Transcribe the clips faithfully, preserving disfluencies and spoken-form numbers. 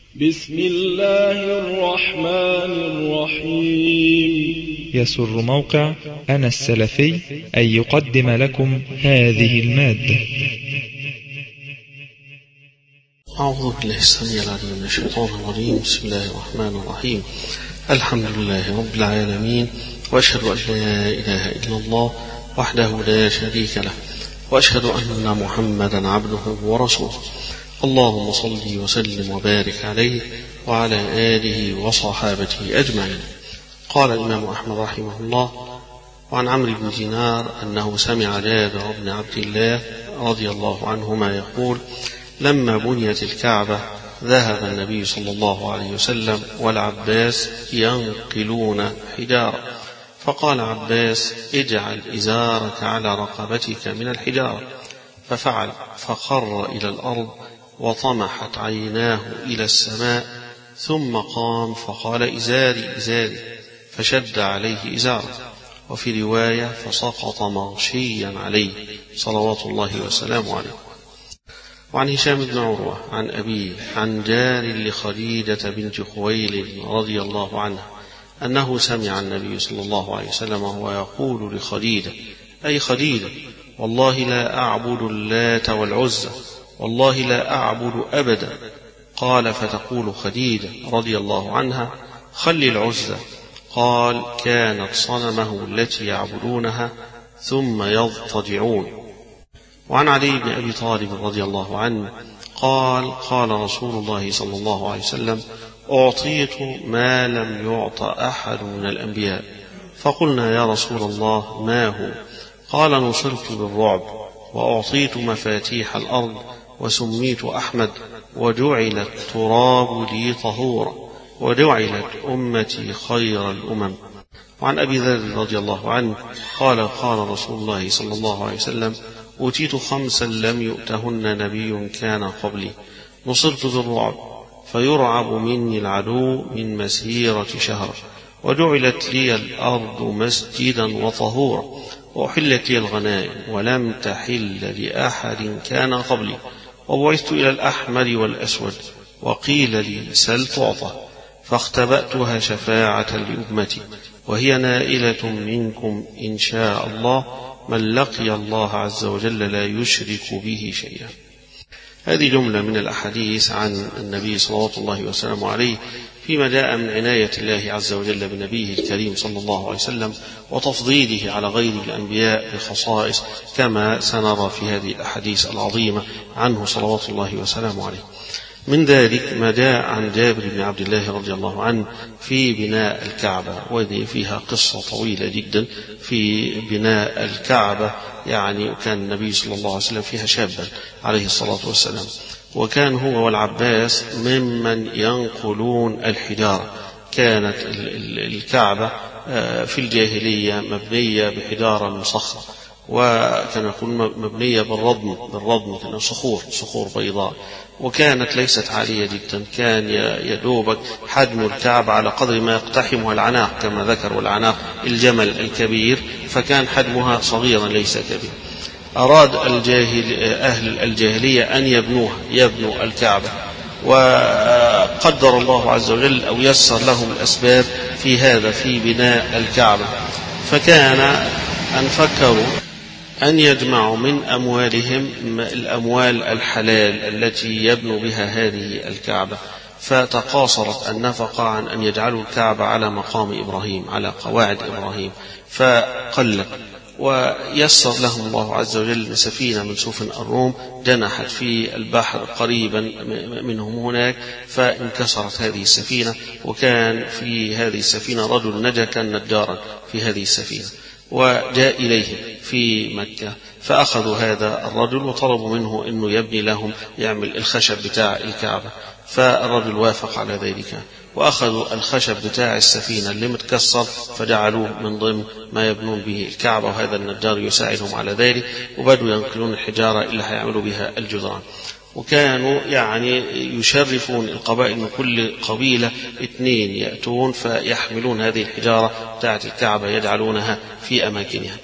بسم الله الرحمن الرحيم. يسر موقع أنا السلفي أن يقدم لكم هذه المادة. أعوذ بالله السميع العليم من الشيطان الرجيم. بسم الله الرحمن الرحيم. الحمد لله رب العالمين، وأشهد أن لا إله إلا الله وحده لا شريك له، وأشهد أن محمدا عبده ورسوله. اللهم صل وسلم وبارك عليه وعلى آله وصحابته أجمعين. قال الإمام أحمد رحمه الله: وعن عمرو بن دينار أنه سمع جابر بن عبد الله رضي الله عنهما يقول: لما بنيت الكعبة ذهب النبي صلى الله عليه وسلم والعباس ينقلون حجارة، فقال عباس: اجعل إزارك على رقبتك من الحجارة، ففعل، فخر إلى الأرض وطمحت عيناه إلى السماء، ثم قام فقال: إزاري إزاري، فشد عليه إزاره. وفي رواية: فسقط مغشيا عليه صلوات الله وسلامه عليه. وعن هشام بن عروة عن أبيه عن جار لخديجة بنت خويلد رضي الله عنها أنه سمع النبي صلى الله عليه وسلم وهو يقول لخديجة: أي خديجة، والله لا أعبد اللات والعزى، والله لا أعبد أبدا. قال: فتقول خديجة رضي الله عنها: خل العزى. قال: كانت صنمه التي يعبدونها ثم يضطجعون. وعن علي بن أبي طالب رضي الله عنه قال: قال رسول الله صلى الله عليه وسلم: أعطيت ما لم يعط أحد من الأنبياء. فقلنا: يا رسول الله ما هو؟ قال: نصرت بالرعب، وأعطيت مفاتيح الأرض، وسميت أحمد، وجعل التراب لي طهورا، وجعلت أمتي خير الأمم. وعن أبي ذر رضي الله عنه قال: قال رسول الله صلى الله عليه وسلم: أوتيت خمسا لم يؤتهن نبي كان قبلي، نصرت بالرعب، فيرعب مني العدو من مسيرة شهر، وجعلت لي الأرض مسجدا وطهورا، وأحلت لي الغنائم ولم تحل لأحد كان قبلي، وبعثت إلى الأحمر والأسود، وقيل لي: سل تعطى، فاختبأتها شفاعة لأمتي، وهي نائلة منكم إن شاء الله، من لقي الله عز وجل لا يشرك به شيئا. هذه جملة من الأحاديث عن النبي صلى الله وسلم عليه فيما جاء من عناية الله عز وجل بنبيه الكريم صلى الله عليه وسلم، وتفضيله على غير الأنبياء بخصائص، كما سنرى في هذه الأحاديث العظيمة عنه صلوات الله وسلامه عليه. من ذلك ما جاء عن جابر بن عبد الله رضي الله عنه في بناء الكعبة، وهذه فيها قصة طويلة جدا في بناء الكعبة. يعني كان النبي صلى الله عليه وسلم فيها شابا عليه الصلاة والسلام، وكان هو والعباس ممن ينقلون الحجارة. كانت الكعبة في الجاهلية مبنية بحجارة من صخرة، وكان يكون مبنية بالرضم بالرضم كان صخور صخور بيضاء، وكانت ليست عالية جدا، كان يدوبك حجم الكعبة على قدر ما يقتحمها العناق كما ذكر، والعناق الجمل الكبير، فكان حجمها صغيرا ليس كبير. أراد الجاهل أهل الجاهلية أن يبنوها يبنوا الكعبة، وقدر الله عز وجل أو يسر لهم الأسباب في هذا في بناء الكعبة، فكان أن فكروا أن يجمعوا من أموالهم الأموال الحلال التي يبنوا بها هذه الكعبة، فتقاصرت النفقة عن أن يجعلوا الكعبة على مقام إبراهيم، على قواعد إبراهيم، فقلت. ويسر لهم الله عز وجل سفينة من سفن الروم جنحت في البحر قريبا منهم هناك، فانكسرت هذه السفينة، وكان في هذه السفينة رجل نجا كان نجارا في هذه السفينة، وجاء إليهم في مكة، فأخذوا هذا الرجل وطلبوا منه أنه يبني لهم يعمل الخشب بتاع الكعبة، فالرجل وافق على ذلك، وأخذوا الخشب بتاع السفينة اللي متكسر فجعلوه من ضمن ما يبنون به الكعبة، وهذا النجار يساعدهم على ذلك، وبدوا ينقلون الحجارة اللي هيعملوا بها الجدران. وكانوا يعني يشرفون القبائل، من كل قبيلة اثنين يأتون فيحملون هذه الحجارة بتاعت الكعبة يجعلونها في أماكنها.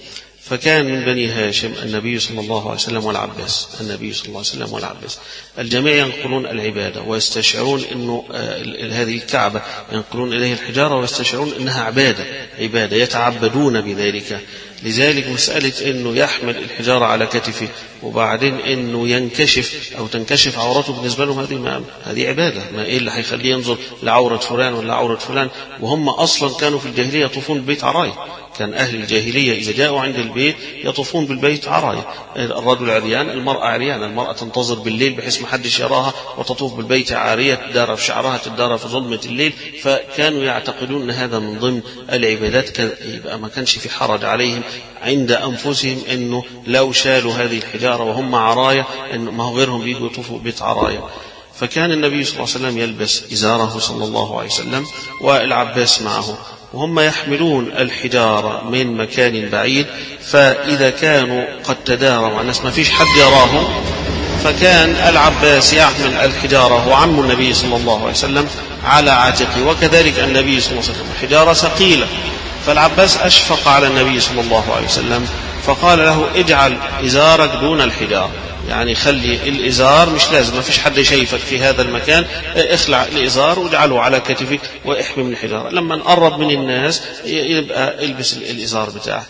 فكان من بني هاشم النبي صلى الله عليه وسلم والعباس النبي صلى الله عليه وسلم والعباس الجميع ينقلون العبادة ويستشعرون أنه هذه الكعبة ينقلون إليه الحجارة ويستشعرون أنها عبادة عبادة يتعبدون بذلك. لذلك مسألة أنه يحمل الحجارة على كتفه وبعدين أنه ينكشف أو تنكشف عورته بالنسبة لهم هذه ما هذه عبادة. ما إيه اللي هيخليه ينظر لعورة فلان ولا عورة فلان؟ وهم أصلا كانوا في الجاهلية يطوفون بالبيت عرايا. كان أهل الجاهلية إذا جاءوا عند البيت يطوفون بالبيت عرايا. الرجل عريان المرأة عريان. المرأة تنتظر بالليل بحيث ما حدش يراها وتطوف بالبيت عارية تدار في شعرها تدار في ظلمة الليل. فكانوا يعتقدون أن هذا من ضمن العبادات. يبقى ما كانش في حرج عليهم عند أنفسهم أنه لو شالوا هذه الحجارة وهم عرايا أنه ما هو غيرهم بيجوا يطوفوا بيت عرايا. فكان النبي صلى الله عليه وسلم يلبس إزاره صلى الله عليه وسلم والعباس معه وهم يحملون الحجارة من مكان بعيد. فإذا كانوا قد تداروا مع الناس ما فيش حد يراهم فكان العباس يحمل الحجارة وعم النبي صلى الله عليه وسلم على عاتقه وكذلك النبي صلى الله عليه وسلم. الحجارة ثقيلة فالعباس أشفق على النبي صلى الله عليه وسلم فقال له اجعل إزارك دون الحجارة، يعني خلي الإزار مش لازم ما فيش حد يشايفك في هذا المكان، اخلع الإزار واجعله على كتفك واحمي من الحجارة. لما نقرب من الناس يبقى البس الإزار بتاعك.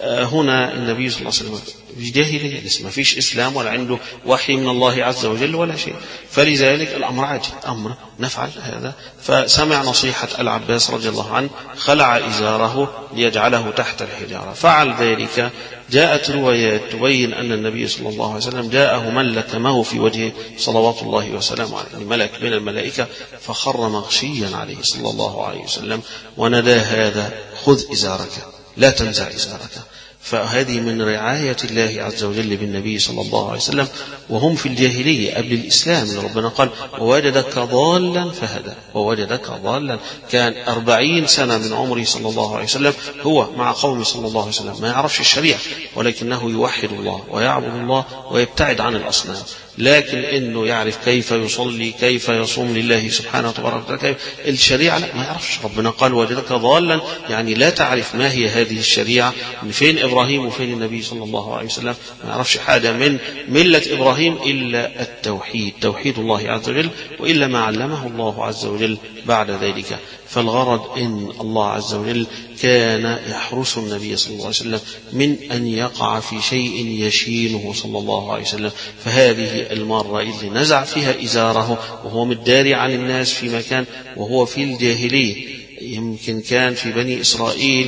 هنا النبي صلى الله عليه وسلم في جاهلية لسه ما فيش إسلام ولا عنده وحي من الله عز وجل ولا شيء، فلذلك الأمر عادي أمر نفعل هذا. فسمع نصيحة العباس رضي الله عنه خلع إزاره ليجعله تحت الحجارة فعل ذلك. جاءت روايات تبين أن النبي صلى الله عليه وسلم جاءه من لكمه في وجهه صلوات الله وسلامه عليه ملك من الملائكة فخر مغشيا عليه صلى الله عليه وسلم ونادى هذا خذ إزارك لا تنزع إزارك. فهذه من رعاية الله عز وجل بالنبي صلى الله عليه وسلم وهم في الجاهلية قبل الإسلام. ربنا قال ووجدك ضالا فهدى ووجدك ضالا. كان أربعين سنة من عمره صلى الله عليه وسلم هو مع قومه صلى الله عليه وسلم ما يعرفش الشريعة ولكنه يوحد الله ويعبد الله ويبتعد عن الأصنام، لكن إنه يعرف كيف يصلي كيف يصوم لله سبحانه وتعالى كيف الشريعة لا ما يعرفش. ربنا قال وجدك ضالا يعني لا تعرف ما هي هذه الشريعة، من فين إبراهيم وفين النبي صلى الله عليه وسلم، ما يعرفش حاجة من ملة إبراهيم إلا التوحيد توحيد الله عز وجل وإلا ما علمه الله عز وجل بعد ذلك. فالغرض إن الله عز وجل كان يحرس النبي صلى الله عليه وسلم من أن يقع في شيء يشينه صلى الله عليه وسلم. فهذه المرة اللي نزع فيها إزاره وهو متداري عن الناس في مكان وهو في الجاهلية، يمكن كان في بني إسرائيل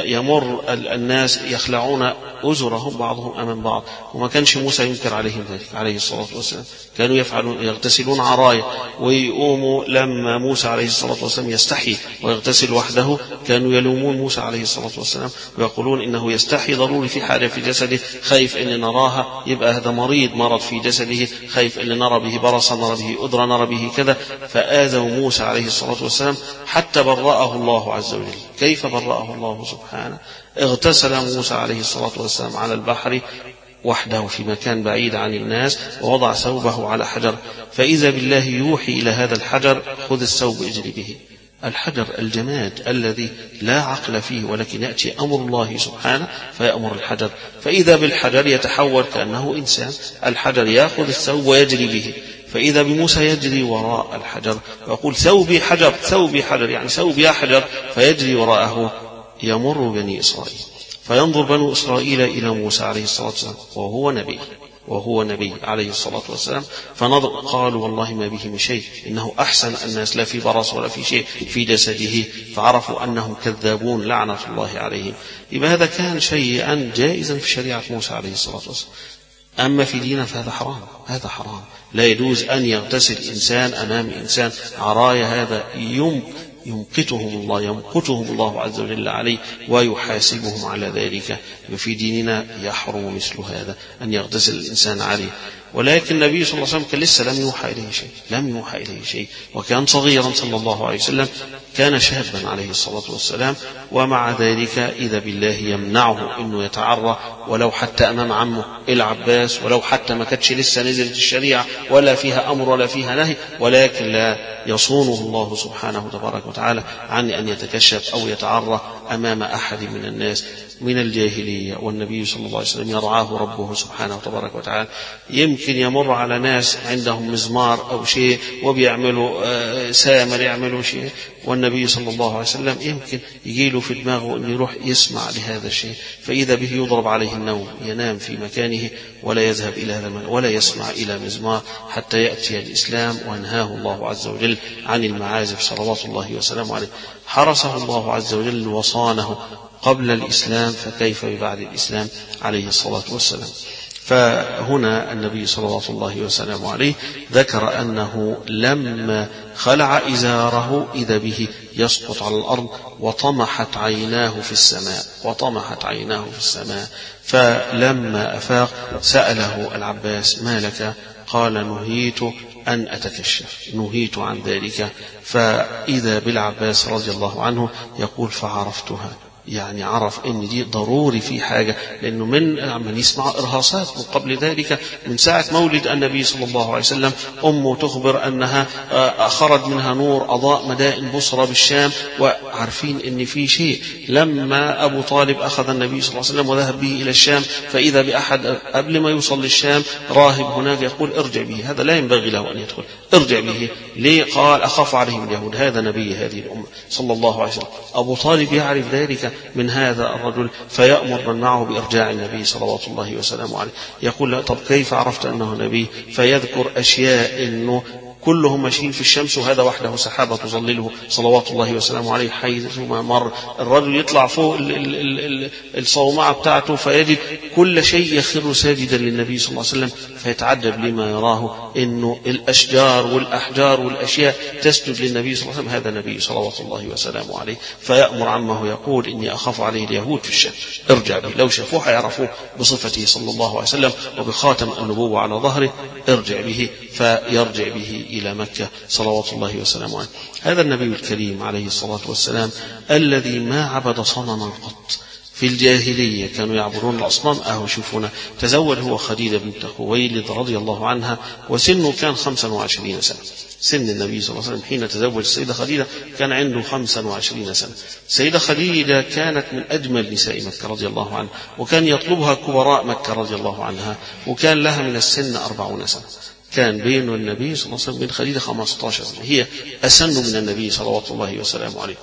يمر الناس يخلعون أزرهم بعضهم أمام بعض وما كانش موسى ينكر عليهم ذلك عليه الصلاة والسلام. كانوا يفعلون يغتسلون عرايا ويقوموا لما موسى عليه الصلاة والسلام يستحي ويغتسل وحده كانوا يلومون موسى عليه الصلاة والسلام ويقولون إنه يستحي ضروري في حاجة في جسده خايف أن نراها يبقى هذا مريض مرض في جسده خايف أن نرى به برصا نرى به أدرى نرى به كذا. فآذوا موسى عليه الصلاة والسلام حتى برأه الله عز وجل. كيف برأه الله سبحانه؟ اغتسل موسى عليه الصلاة والسلام على البحر وحده في مكان بعيد عن الناس ووضع ثوبه على حجر فإذا بالله يوحي إلى هذا الحجر خذ الثوب اجري به. الحجر الجماد الذي لا عقل فيه ولكن يأتي أمر الله سبحانه فيأمر الحجر فإذا بالحجر يتحول كأنه إنسان. الحجر يأخذ الثوب ويجري به فإذا بموسى يجري وراء الحجر ويقول ثوبي حجر ثوبي حجر يعني ثوب يا حجر فيجري وراءه. يمر بني إسرائيل فينظر بنو إسرائيل إلى موسى عليه الصلاة والسلام وهو نبي وهو نبي عليه الصلاة والسلام فنظر قالوا والله ما به من شيء إنه أحسن الناس لا في برص ولا في شيء في جسده فعرفوا أنهم كذابون لعنة الله عليهم. يبقى هذا كان شيئا جائزا في شريعة موسى عليه الصلاة والسلام. أما في ديننا فهذا حرام هذا حرام لا يجوز أن يغتسل إنسان أمام إنسان عرايا. هذا يوم يمقتهم الله يمقتهم الله عز وجل عليه ويحاسبهم على ذلك. وفي ديننا يحرم مثل هذا أن يغتسل الإنسان عليه. ولكن النبي صلى الله عليه وسلم كان لسه لم يوحى إليه شيء لم يوحى إليه شيء وكان صغيرا صلى الله عليه وسلم كان شابا عليه الصلاة والسلام ومع ذلك إذا بالله يمنعه أنه يتعرى ولو حتى أمام عمه العباس ولو حتى ما كانتش لسه نزلت الشريعة ولا فيها أمر ولا فيها نهي ولكن لا يصونه الله سبحانه تبارك وتعالى عن أن يتكشف أو يتعرى أمام أحد من الناس من الجاهلية، والنبي صلى الله عليه وسلم يرعاه ربه سبحانه تبارك وتعالى. يمكن يمر على ناس عندهم مزمار أو شيء وبيعملوا سامر يعملوا شيء، والنبي صلى الله عليه وسلم يمكن يجيله في دماغه أن يروح يسمع لهذا الشيء، فإذا به يضرب عليه النوم، ينام في مكانه ولا يذهب إلى هذا المكان ولا يسمع إلى مزمار حتى يأتي الإسلام، وأنهاه الله عز وجل عن المعازف صلوات الله وسلامه عليه. حرسه الله عز وجل وصانه قبل الإسلام، فكيف ببعد الإسلام عليه الصلاة والسلام. فهنا النبي صلوات الله وسلامه عليه ذكر أنه لما خلع إزاره إذا به يسقط على الأرض وطمحت عيناه في السماء وطمحت عيناه في السماء فلما أفاق سأله العباس: ما لك؟ قال: نهيت أن أتكشف، نهيت عن ذلك. فإذا بالعباس رضي الله عنه يقول: فعرفتها، يعني عرف ان دي ضروري في حاجة، لانه من عمال يسمع ارهاصات من قبل ذلك، من ساعة مولد النبي صلى الله عليه وسلم امه تخبر انها خرج منها نور اضاء مدائن بصرى بالشام، وعارفين ان في شيء. لما ابو طالب اخذ النبي صلى الله عليه وسلم وذهب به الى الشام، فاذا باحد قبل ما يوصل للشام راهب هناك يقول: ارجع به، هذا لا ينبغي له ان يدخل، ارجع به. ليه؟ قال: اخاف عليهم اليهود، هذا نبي هذه الامه صلى الله عليه وسلم. ابو طالب يعرف ذلك من هذا الرجل، فيأمر من معه بإرجاع النبي صلوات الله وسلامه عليه. يقول: لا، طب كيف عرفت أنه نبي؟ فيذكر أشياء إنه كلهم ماشيين في الشمس وهذا وحده سحابة تظلله صلوات الله وسلامه عليه حيثما مر. الرجل يطلع فوق الصومعة بتاعته فيجد كل شيء يخر ساجدا للنبي صلى الله عليه وسلم، فيتعجب لما يراه إنه الأشجار والأحجار والأشياء تسجد للنبي صلى الله عليه وسلم، هذا النبي صلوات الله وسلامه عليه. فيأمر عمه يقول: إني أخاف عليه اليهود في الشام، ارجع به، لو شافوه حيعرفوه بصفته صلى الله عليه وسلم وبخاتم النبوة على ظهره، ارجع به. فيرجع به إلى مكة صلوات الله وسلامه عليه. هذا النبي الكريم عليه الصلاة والسلام الذي ما عبد صنما قط. في الجاهلية كانوا يعبدون الأصنام. أهو شوفونا، تزوج هو خديجة بنت خويلد رضي الله عنها وسنه كان خمسا وعشرين سنة. سن النبي صلى الله عليه وسلم حين تزوج السيدة خديجة كان عنده خمسا وعشرين سنة. السيدة خديجة كانت من أجمل نساء مكة رضي الله عنها، وكان يطلبها كبراء مكة رضي الله عنها، وكان لها من السن أربعون سنة. كان بين النبي صلى الله عليه وسلم بين خديجة خمسة عشر سنة، هي أسن من النبي صلوات الله وسلامه عليه.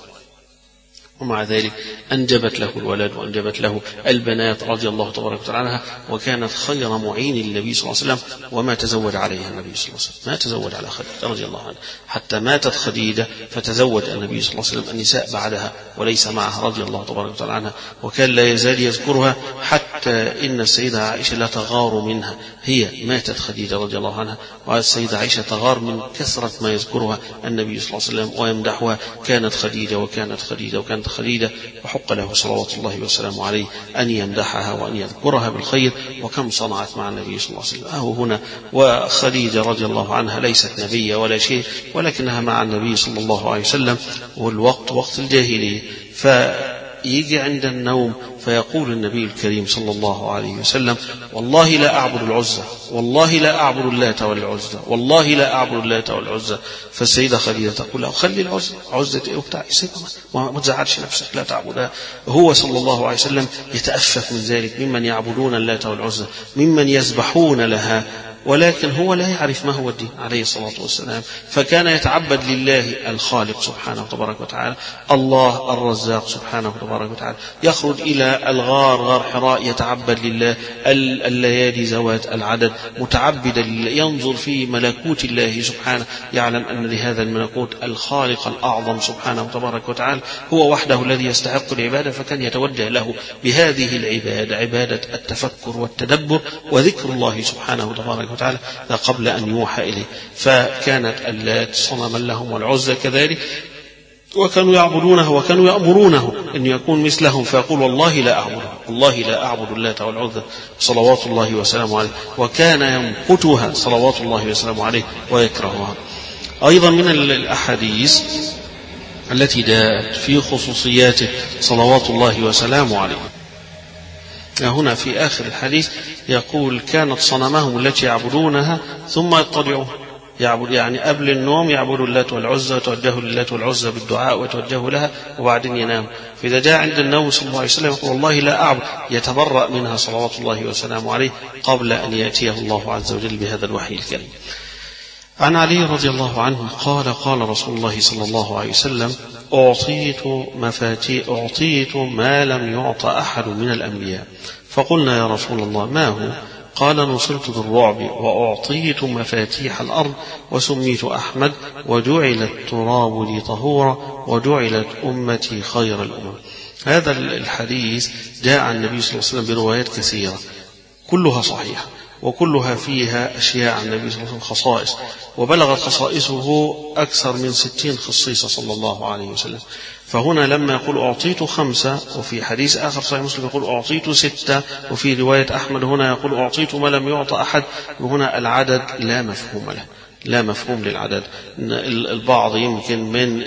ومع ذلك أنجبت له الولد وأنجبت له البنات رضي الله تبارك وتعالى عنها، وكانت خير معين للنبي صلى الله عليه وسلم. وما تزوج عليها النبي صلى الله عليه وسلم، ما تزوج على خديجة رضي الله عنها حتى ماتت خديجة، فتزوج النبي صلى الله عليه وسلم النساء بعدها وليس معها رضي الله تبارك وتعالى عنها، وكان لا يزال يذكرها حتى إن السيدة عائشة لا تغار منها. هي ماتت خديجة رضي الله عنها، والسيدة عائشة تغار من كثرة ما يذكرها النبي صلى الله عليه وسلم ويمدحها. كانت خديجة وكانت خديجة وكانت خديجة، وحق له صلوات الله وسلامه عليه أن يمدحها وأن يذكرها بالخير، وكم صنعت مع النبي صلى الله عليه وسلم. أهو هنا وخديجة رضي الله عنها ليست نبية ولا شيء، ولكنها مع النبي صلى الله عليه وسلم، والوقت وقت الجاهلية. فيجي عند النوم فيقول النبي الكريم صلى الله عليه وسلم: والله لا أعبد العزة، والله لا أعبد اللات والعزة، والله لا أعبد اللات والعزة. فالسيدة خديجة تقول له: خلي العزة، عزة إيه وبتاع، ما تزعلش نفسك، لا تعبدها. هو صلى الله عليه وسلم يتأفف من ذلك، ممن يعبدون اللات والعزة، ممن يذبحون لها، ولكن هو لا يعرف ما هو الدين عليه الصلاة والسلام. فكان يتعبد لله الخالق سبحانه وتبارك وتعالى، الله الرزاق سبحانه وتبارك وتعالى. يخرج إلى الغار، غار حراء، يتعبد لله الليالي ذوات العدد، متعبدا لله، ينظر في ملكوت الله سبحانه، يعلم أن لهذا الملكوت الخالق الأعظم سبحانه وتبارك وتعالى هو وحده الذي يستحق العبادة. فكان يتوجه له بهذه العبادة، عبادة التفكر والتدبر وذكر الله سبحانه وتبارك وتعالى قبل أن يوحى إليه. فكانت اللات صنما لهم، والعزى كذلك، وكانوا يعبدونه وكانوا يأمرونه أن يكون مثلهم. فيقول: والله لا أعبد، والله لا أعبد اللات والعزى صلوات الله وسلامه عليه. وكان يمقتها صلوات الله وسلامه عليه ويكرهها. أيضا من الأحاديث التي جاءت في خصوصياته صلوات الله وسلامه عليه، هنا في آخر الحديث يقول: كانت صنمهم التي يعبدونها ثم يضطجعون، يعبد يعني قبل النوم يعبدوا اللات والعزى وتوجهوا للات والعزى بالدعاء وتوجهوا لها وبعدين ينام. فإذا جاء عند النوم صلى الله عليه وسلم يقول والله لا أعبد، يتبرأ منها صلوات الله وسلامه عليه قبل أن يأتيه الله عز وجل بهذا الوحي الكريم. عن علي رضي الله عنه قال قال رسول الله صلى الله عليه وسلم أعطيت مفاتيح أعطيت ما لم يعط أحد من الأنبياء، فقلنا يا رسول الله ما هو؟ قال نصرت بالرعب وأعطيت مفاتيح الأرض وسميت أحمد وجعل التراب لي طهورا وجعلت أمتي خير الأمم. هذا الحديث جاء عن النبي صلى الله عليه وسلم بروايات كثيرة كلها صحيحة وكلها فيها أشياء عن النبي صلى الله عليه وسلم خصائص، وبلغت خصائصه أكثر من ستين خصيصة صلى الله عليه وسلم. فهنا لما يقول أعطيت خمسة، وفي حديث آخر صحيح مسلم يقول أعطيت ستة، وفي رواية أحمد هنا يقول أعطيت ما لم يعط أحد، وهنا العدد لا مفهوم له، لا مفهوم للعدد. البعض يمكن من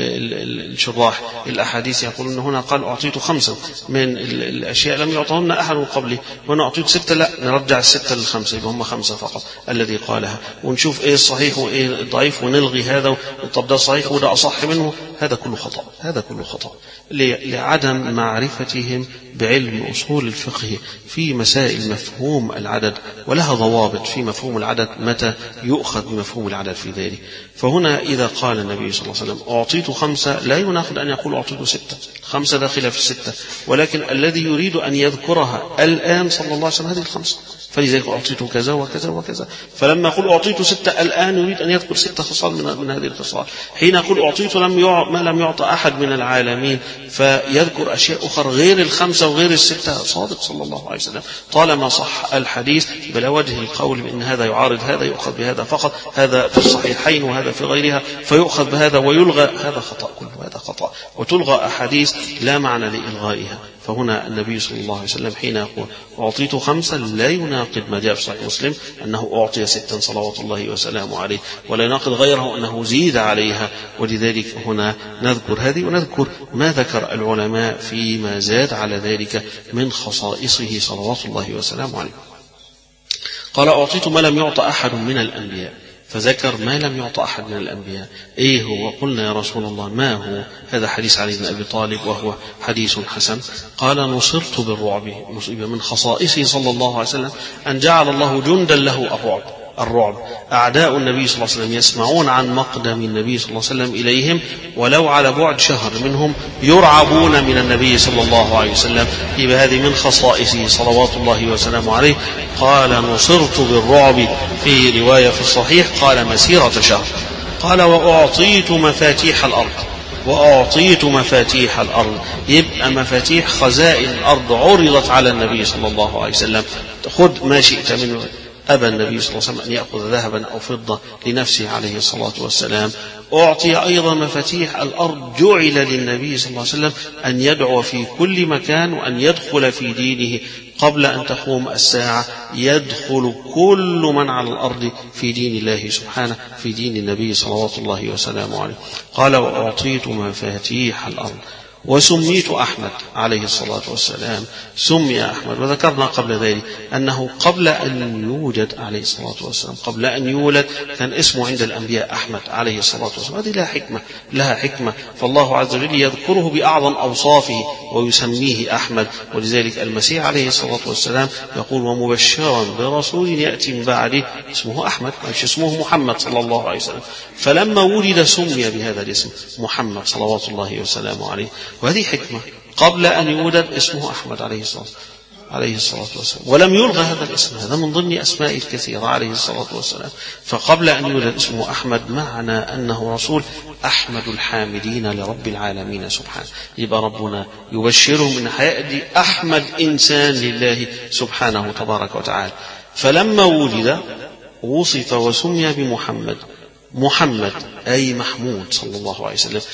الشراح الأحاديث يقول أن هنا قال أعطيت خمسة من الأشياء لم يعطهن أحد من قبلي، هنا أعطيت ستة، لا نرجع الستة للخمسة يبقى هم خمسة فقط الذي قالها، ونشوف إيه الصحيح وإيه الضعيف ونلغي هذا، طب ده صحيح وده أصح منه، هذا كله خطأ، هذا كله خطأ لعدم معرفتهم بعلم أصول الفقه في مسائل مفهوم العدد، ولها ضوابط في مفهوم العدد متى يؤخذ بمفهوم العدد في ذلك. فهنا إذا قال النبي صلى الله عليه وسلم أعطيت خمسة لا يناقض أن يقول أعطيت ستة، خمسة داخلة في الستة، ولكن الذي يريد أن يذكرها الآن صلى الله عليه وسلم هذه الخمسة، فلذلك أعطيت كذا وكذا وكذا. فلما يقول أعطيت ستة الآن يريد أن يذكر ستة خصال من, من هذه الخصال. حين يقول أعطيت لم يع... ما لم يعطى أحد من العالمين فيذكر أشياء أخرى غير الخمسة وغير الستة، صادق صلى الله عليه وسلم طالما صح الحديث بلا وجه القول بأن هذا يعارض هذا يؤخذ بهذا فقط، هذا في الصحيحين وهذا في غيرها فيؤخذ بهذا ويلغى، هذا خطأ، كله هذا خطأ، وتلغى أحاديث لا معنى لإلغائها. فهنا النبي صلى الله عليه وسلم حين يقول أعطيت خمسة لا يناقض ما جاء في صحيح مسلم أنه أعطي ستا صلوات الله وسلامه عليه، ولا يناقض غيره أنه زيد عليها. ولذلك هنا نذكر هذه ونذكر ما ذكر العلماء فيما زاد على ذلك من خصائصه صلوات الله وسلامه عليه. قال أعطيت ما لم يعط أحد من الأنبياء، فذكر ما لم يعطى أحد من الأنبياء. إيه هو؟ قلنا يا رسول الله ما هو؟ هذا حديث علي بن أبي طالب وهو حديث حسن. قال نصرت بالرعب، من خصائصه صلى الله عليه وسلم أن جعل الله جندا له الرعب. الرعب أعداء النبي صلى الله عليه وسلم يسمعون عن مقدم النبي صلى الله عليه وسلم إليهم ولو على بعد شهر منهم يرعبون من النبي صلى الله عليه وسلم. يبقى هذه من خصائصه صلوات الله وسلامه عليه. قال نصرت بالرعب في رواية في الصحيح قال مسيرة شهر. قال وأعطيت مفاتيح الأرض، وأعطيت مفاتيح الأرض، يبقى مفاتيح خزائن الأرض عرضت على النبي صلى الله عليه وسلم، خذ ما شئت منه. أبى النبي صلى الله عليه وسلم أن يأخذ ذهبا أو فضة لنفسه عليه الصلاة والسلام. أعطي أيضا مفاتيح الأرض، جعل للنبي صلى الله عليه وسلم أن يدعو في كل مكان وأن يدخل في دينه قبل أن تقوم الساعة، يدخل كل من على الأرض في دين الله سبحانه، في دين النبي صلوات الله وسلامه عليه. قال وأعطيت مفاتيح الأرض وسميت أحمد عليه الصلاة والسلام. سمي أحمد، وذكرنا قبل ذلك أنه قبل أن يوجد عليه الصلاة والسلام، قبل أن يولد كان اسمه عند الأنبياء أحمد عليه الصلاة والسلام. هذه لها حكمة، لها حكمة، فالله عز وجل يذكره بأعظم أوصافه ويسميه أحمد. ولذلك المسيح عليه الصلاة والسلام يقول ومبشرا برسول يأتي من بعده اسمه أحمد، مش اسمه محمد صلى الله عليه وسلم. فلما ولد سمي بهذا الاسم محمد صلوات الله وسلامه عليه. وهذه حكمة، قبل أن يولد اسمه أحمد عليه الصلاة عليه الصلاة والسلام، ولم يلغى هذا الاسم، هذا من ضمن أسمائه الكثيرة عليه الصلاة والسلام. فقبل أن يولد اسمه أحمد معنى أنه رسول أحمد الحامدين لرب العالمين سبحانه. يبقى ربنا يبشره من حياة أحمد إنسان لله سبحانه تبارك وتعالى. فلما ولد وصف وسمي بمحمد، محمد أي محمود صلى الله عليه وسلم،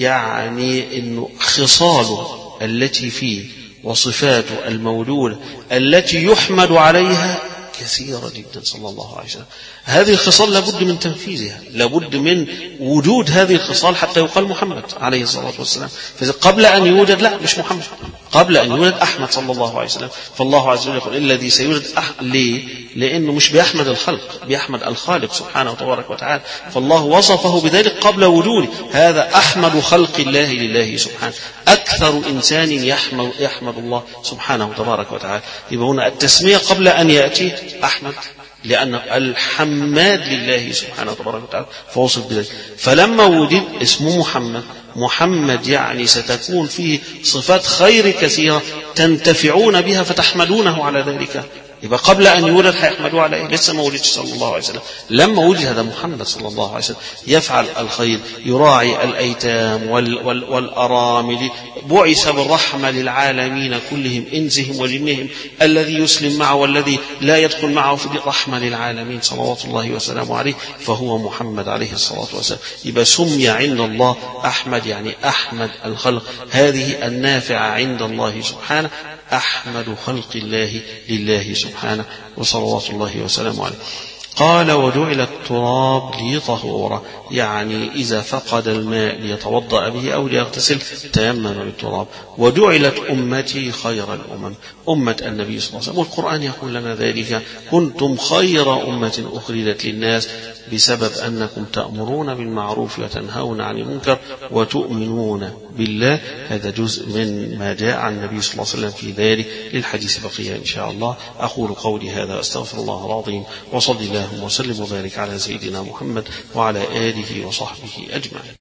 يعني إنه خصاله التي فيه وصفاته المولودة التي يحمد عليها كثيرة جدا صلى الله عليه وسلم. هذه الخصال لابد من تنفيذها، لابد من وجود هذه الخصال حتى يقال محمد عليه الصلاة والسلام. قبل أن يوجد لا مش محمد، قبل أن يوجد أحمد صلى الله عليه وسلم. فالله عز وجل يقول الذي سيوجد أحمد. ليه؟ لأنه مش بيحمد الخلق، بيحمد الخالق سبحانه وتبارك وتعالى. فالله وصفه بذلك قبل وجوده. هذا أحمد خلق الله لله سبحانه، أكثر إنسان يحمد, يحمد الله سبحانه وتبارك وتعالى. يبقى هنا التسمية قبل أن يأتي أحمد، لأن الحماد لله سبحانه وتبارك وتعالى فوصف بذلك. فلما وجد اسمه محمد، محمد يعني ستكون فيه صفات خير كثيرة تنتفعون بها فتحمدونه على ذلك. يبقى قبل أن يولد هيحمدوه على إيه؟ لسه ما ولدش صلى الله عليه وسلم. لما وجد هذا محمد صلى الله عليه وسلم يفعل الخير، يراعي الأيتام وال وال والأرامل، بعث بالرحمة للعالمين كلهم إنسهم وجنهم، الذي يسلم معه والذي لا يدخل معه في رحمة للعالمين صلوات الله وسلامه عليه، فهو محمد عليه الصلاة والسلام. يبقى سمي عند الله أحمد، يعني أحمد الخلق، هذه النافعة عند الله سبحانه، أحمد خلق الله لله سبحانه وصلوات الله وسلامه عليه. قال وجعل التراب لي طهورا، يعني إذا فقد الماء ليتوضأ به أو ليغتسل تيمم بالتراب. وجعلت أمتي خير الأمم، أمة النبي صلى الله عليه وسلم، والقرآن يقول لنا ذلك: كنتم خير أمة أخرجت للناس بسبب أنكم تأمرون بالمعروف وتنهون عن المنكر وتؤمنون بالله. هذا جزء من ما جاء عن النبي صلى الله عليه وسلم في ذلك، للحديث بقية إن شاء الله. أقول قولي هذا أستغفر الله العظيم، وصلى الله وسلم وبارك على سيدنا محمد وعلى آله وصحبه أجمعين.